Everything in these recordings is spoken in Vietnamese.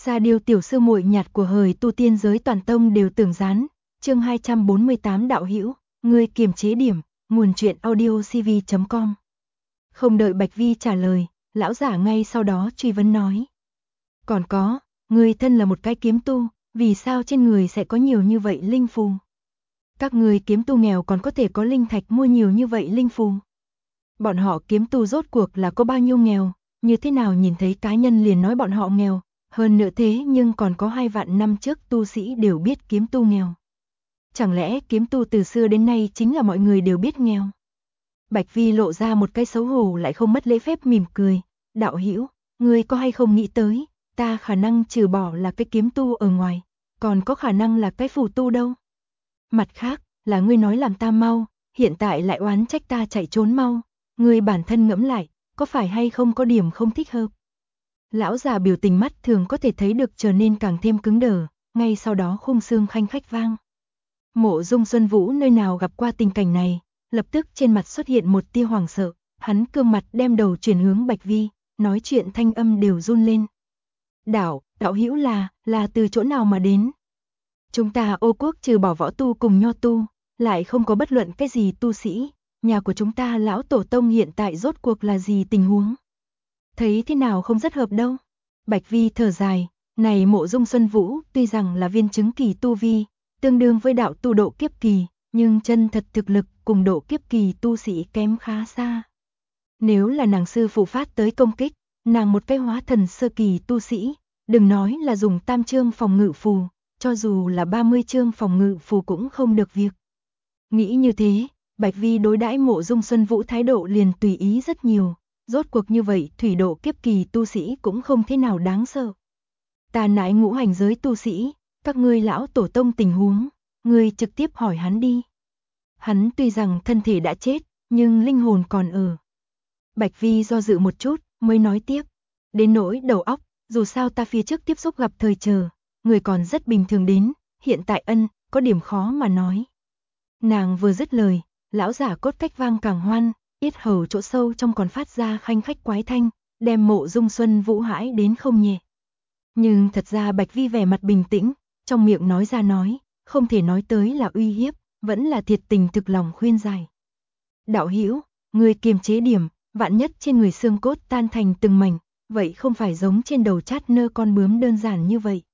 Sa Điêu tiểu sư muội nhạt của hời tu tiên giới toàn tông đều tưởng gián. Chương 248 đạo hữu, ngươi kiềm chế điểm, nguồn truyện audiocv.com. Không đợi Bạch Vi trả lời, lão giả ngay sau đó truy vấn nói. Còn có, ngươi thân là một cái kiếm tu, vì sao trên người sẽ có nhiều như vậy linh phù? Các ngươi kiếm tu nghèo còn có thể có linh thạch mua nhiều như vậy linh phù. Bọn họ kiếm tu rốt cuộc là có bao nhiêu nghèo, như thế nào nhìn thấy cá nhân liền nói bọn họ nghèo, hơn nữa thế nhưng còn có 2 vạn năm trước tu sĩ đều biết kiếm tu nghèo. Chẳng lẽ kiếm tu từ xưa đến nay chính là mọi người đều biết nghèo? Bạch Vi lộ ra một cái xấu hổ lại không mất lễ phép mỉm cười, đạo hữu, ngươi có hay không nghĩ tới, ta khả năng trừ bỏ là cái kiếm tu ở ngoài, còn có khả năng là cái phù tu đâu. Mặt khác, là ngươi nói làm ta mau, hiện tại lại oán trách ta chạy trốn mau, ngươi bản thân ngẫm lại, có phải hay không có điểm không thích hợp. Lão già biểu tình mắt thường có thể thấy được trở nên càng thêm cứng đờ, ngay sau đó khung xương khanh khách vang. Mộ Dung Xuân Vũ nơi nào gặp qua tình cảnh này, lập tức trên mặt xuất hiện một tia hoảng sợ, hắn cương mặt đem đầu chuyển hướng Bạch Vi, nói chuyện thanh âm đều run lên. Đạo hữu là từ chỗ nào mà đến? Chúng ta Ô Quốc trừ bỏ võ tu cùng nho tu, lại không có bất luận cái gì tu sĩ, nhà của chúng ta lão tổ tông hiện tại rốt cuộc là gì tình huống? Thấy thế nào không rất hợp đâu. Bạch Vi thở dài, này Mộ Dung Xuân Vũ tuy rằng là viên chứng kỳ tu vi, tương đương với đạo tu độ kiếp kỳ, nhưng chân thật thực lực cùng độ kiếp kỳ tu sĩ kém khá xa. Nếu là nàng sư phụ phát tới công kích, nàng một cái hóa thần sơ kỳ tu sĩ, đừng nói là dùng tam chương phòng ngự phù, cho dù là 30 chương phòng ngự phù cũng không được việc. Nghĩ như thế, Bạch Vi đối đãi Mộ Dung Xuân Vũ thái độ liền tùy ý rất nhiều. Rốt cuộc như vậy thủy độ kiếp kỳ tu sĩ cũng không thế nào đáng sợ. Ta nãi ngũ hành giới tu sĩ, các ngươi lão tổ tông tình huống, ngươi trực tiếp hỏi hắn đi. Hắn tuy rằng thân thể đã chết, nhưng linh hồn còn ở. Bạch Vi do dự một chút, mới nói tiếp. Đến nỗi đầu óc, dù sao ta phía trước tiếp xúc gặp thời chờ, người còn rất bình thường đến, hiện tại có điểm khó mà nói. Nàng vừa dứt lời, lão giả cốt cách vang càng hoan, yết hầu chỗ sâu trong còn phát ra khanh khách quái thanh, đem Mộ Dung Xuân Vũ hãi đến không nhẹ. Nhưng thật ra Bạch Vi vẻ mặt bình tĩnh, trong miệng nói ra nói, không thể nói tới là uy hiếp, vẫn là thiệt tình thực lòng khuyên giải. Đạo hữu, người kiềm chế điểm, vạn nhất trên người xương cốt tan thành từng mảnh, vậy không phải giống trên đầu chát nơ con bướm đơn giản như vậy.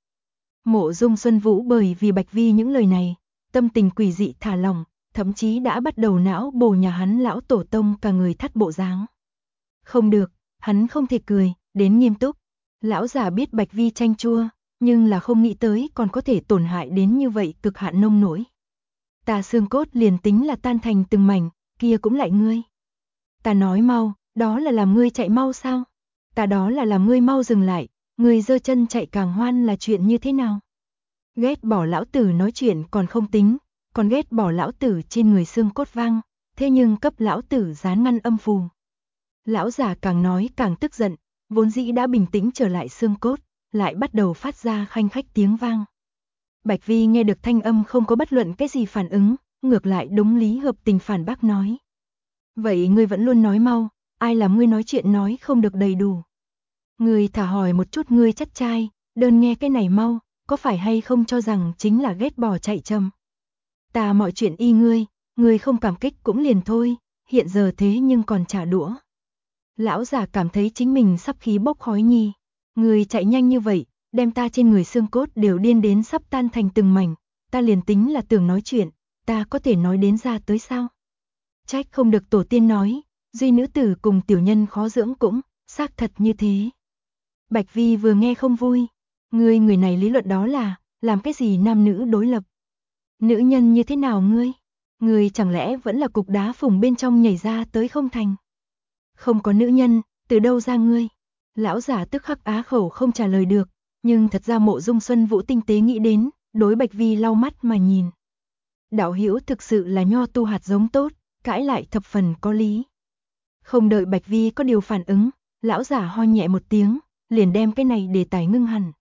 Mộ Dung Xuân Vũ bởi vì Bạch Vi những lời này, tâm tình quỷ dị thả lỏng, thậm chí đã bắt đầu não bổ nhà hắn lão tổ tông cả người thắt bộ dáng. Không được, hắn không thể cười, đến nghiêm túc. Lão già biết Bạch Vi chanh chua, nhưng là không nghĩ tới còn có thể tổn hại đến như vậy cực hạn nông nỗi. Ta xương cốt liền tính là tan thành từng mảnh, kia cũng lại ngươi. Ta nói mau, đó là làm ngươi chạy mau sao? Ta đó là làm ngươi mau dừng lại, ngươi giơ chân chạy càng hoan là chuyện như thế nào? Ghét bỏ lão tử nói chuyện còn không tính, còn ghét bỏ lão tử trên người xương cốt vang, thế nhưng cấp lão tử dán ngăn âm phù. Lão già càng nói càng tức giận, vốn dĩ đã bình tĩnh trở lại xương cốt, lại bắt đầu phát ra khanh khách tiếng vang. Bạch Vi nghe được thanh âm không có bất luận cái gì phản ứng, ngược lại đúng lý hợp tình phản bác nói. Vậy ngươi vẫn luôn nói mau, ai làm ngươi nói chuyện nói không được đầy đủ. Ngươi thả hỏi một chút ngươi chắc trai, đơn nghe cái này mau, có phải hay không cho rằng chính là ghét bỏ chạy chậm. Ta mọi chuyện y ngươi không cảm kích cũng liền thôi, hiện giờ thế nhưng còn trả đũa. Lão già cảm thấy chính mình sắp khí bốc khói nhi, ngươi chạy nhanh như vậy, đem ta trên người xương cốt đều điên đến sắp tan thành từng mảnh, ta liền tính là tưởng nói chuyện, ta có thể nói đến ra tới sao? Trách không được tổ tiên nói, duy nữ tử cùng tiểu nhân khó dưỡng cũng, xác thật như thế. Bạch Vi vừa nghe không vui, người này lý luận đó là, làm cái gì nam nữ đối lập? Nữ nhân như thế nào ngươi? Ngươi chẳng lẽ vẫn là cục đá phùng bên trong nhảy ra tới không thành? Không có nữ nhân, từ đâu ra ngươi? Lão giả tức khắc á khẩu không trả lời được, nhưng thật ra Mộ Dung Xuân Vũ tinh tế nghĩ đến, đối Bạch Vi lau mắt mà nhìn. Đạo hữu thực sự là nho tu hạt giống tốt, cãi lại thập phần có lý. Không đợi Bạch Vi có điều phản ứng, lão giả ho nhẹ một tiếng, liền đem cái này đề tài ngưng hẳn.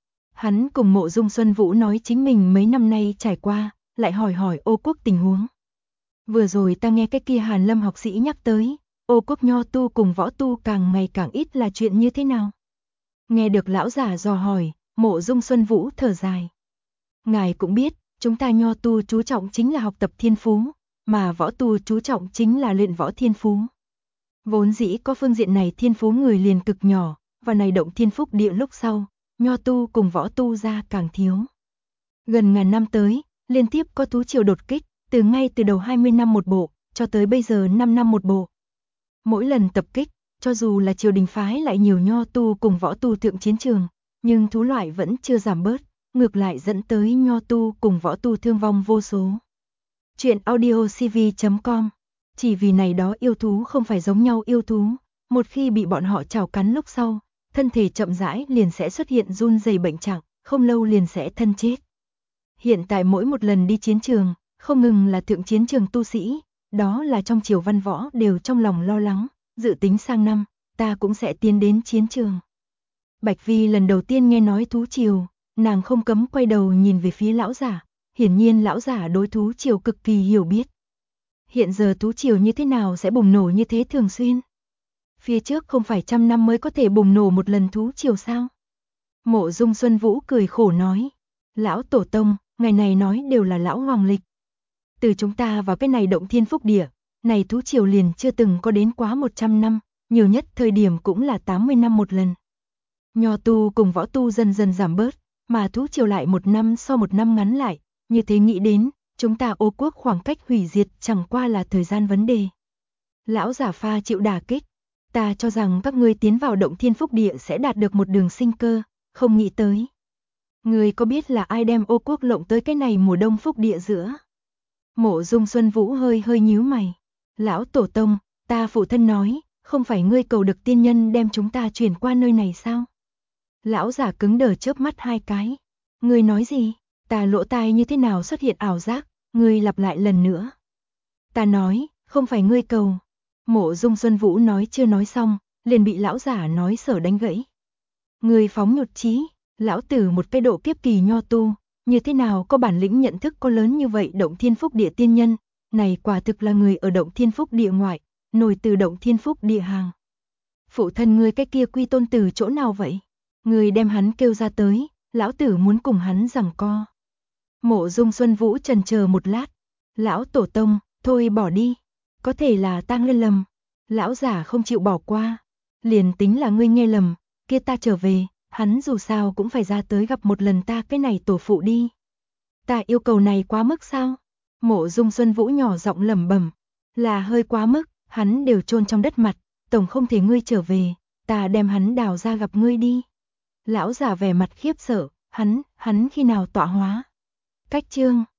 Hắn cùng Mộ Dung Xuân Vũ nói chính mình mấy năm nay trải qua, lại hỏi Ô Quốc tình huống. Vừa rồi ta nghe cái kia Hàn Lâm học sĩ nhắc tới, Ô Quốc nho tu cùng võ tu càng ngày càng ít là chuyện như thế nào? Nghe được lão giả dò hỏi, Mộ Dung Xuân Vũ thở dài. Ngài cũng biết, chúng ta nho tu chú trọng chính là học tập thiên phú, mà võ tu chú trọng chính là luyện võ thiên phú. Vốn dĩ có phương diện này thiên phú người liền cực nhỏ, và này động thiên phúc địa lúc sau, nho tu cùng võ tu ra càng thiếu. Gần ngàn năm tới, liên tiếp có thú triều đột kích, ngay từ đầu 20 năm một bộ, cho tới bây giờ 5 năm một bộ. Mỗi lần tập kích, cho dù là triều đình phái lại nhiều nho tu cùng võ tu thượng chiến trường, nhưng thú loại vẫn chưa giảm bớt, ngược lại dẫn tới nho tu cùng võ tu thương vong vô số. Chuyện audiocv.com. Chỉ vì này đó yêu thú không phải giống nhau yêu thú, một khi bị bọn họ chảo cắn lúc sau, thân thể chậm rãi liền sẽ xuất hiện run rẩy bệnh trạng, không lâu liền sẽ thân chết. Hiện tại mỗi một lần đi chiến trường, không ngừng là thượng chiến trường tu sĩ, đó là trong triều văn võ đều trong lòng lo lắng, dự tính sang năm, ta cũng sẽ tiến đến chiến trường. Bạch Vi lần đầu tiên nghe nói thú triều, nàng không cấm quay đầu nhìn về phía lão giả, hiển nhiên lão giả đối thú triều cực kỳ hiểu biết. Hiện giờ thú triều như thế nào sẽ bùng nổ như thế thường xuyên? Phía trước không phải 100 năm mới có thể bùng nổ một lần thú triều sao? Mộ Dung Xuân Vũ cười khổ nói, lão tổ tông, ngày này nói đều là lão hoàng lịch. Từ chúng ta vào cái này động thiên phúc địa, này thú triều liền chưa từng có đến quá 100 năm, nhiều nhất thời điểm cũng là 80 năm một lần. Nho tu cùng võ tu dần dần giảm bớt, mà thú triều lại một năm sau một năm ngắn lại, như thế nghĩ đến, chúng ta Ô quốc khoảng cách hủy diệt chẳng qua là thời gian vấn đề. Lão giả pha chịu đả kích, ta cho rằng các ngươi tiến vào động thiên phúc địa sẽ đạt được một đường sinh cơ, không nghĩ tới. Ngươi có biết là ai đem Ô quốc lộng tới cái này mùa đông phúc địa giữa? Mộ Dung Xuân Vũ hơi hơi nhíu mày. Lão tổ tông, ta phụ thân nói, không phải ngươi cầu được tiên nhân đem chúng ta chuyển qua nơi này sao? Lão giả cứng đờ chớp mắt hai cái. Ngươi nói gì? Ta lỗ tai như thế nào xuất hiện ảo giác? Ngươi lặp lại lần nữa. Ta nói, không phải ngươi cầu. Mộ Dung Xuân Vũ nói chưa nói xong, liền bị lão giả nói sở đánh gãy. Ngươi phóng nhụt chí, lão tử một cái độ kiếp kỳ nho tu, như thế nào có bản lĩnh nhận thức có lớn như vậy động thiên phúc địa tiên nhân, này quả thực là người ở động thiên phúc địa ngoại, nổi từ động thiên phúc địa hàng. Phụ thân ngươi cái kia quy tôn từ chỗ nào vậy? Ngươi đem hắn kêu ra tới, lão tử muốn cùng hắn giằng co. Mộ Dung Xuân Vũ chần chờ một lát, lão tổ tông, thôi bỏ đi, có thể là ta nghe lầm. Lão giả không chịu bỏ qua, liền tính là ngươi nghe lầm, kia ta trở về, hắn dù sao cũng phải ra tới gặp một lần ta cái này tổ phụ đi. Ta yêu cầu này quá mức sao? Mộ Dung Xuân Vũ nhỏ giọng lẩm bẩm, là hơi quá mức, hắn đều chôn trong đất mặt, tổng không thể ngươi trở về, ta đem hắn đào ra gặp ngươi đi. Lão giả vẻ mặt khiếp sợ, hắn khi nào tọa hóa? Cách chương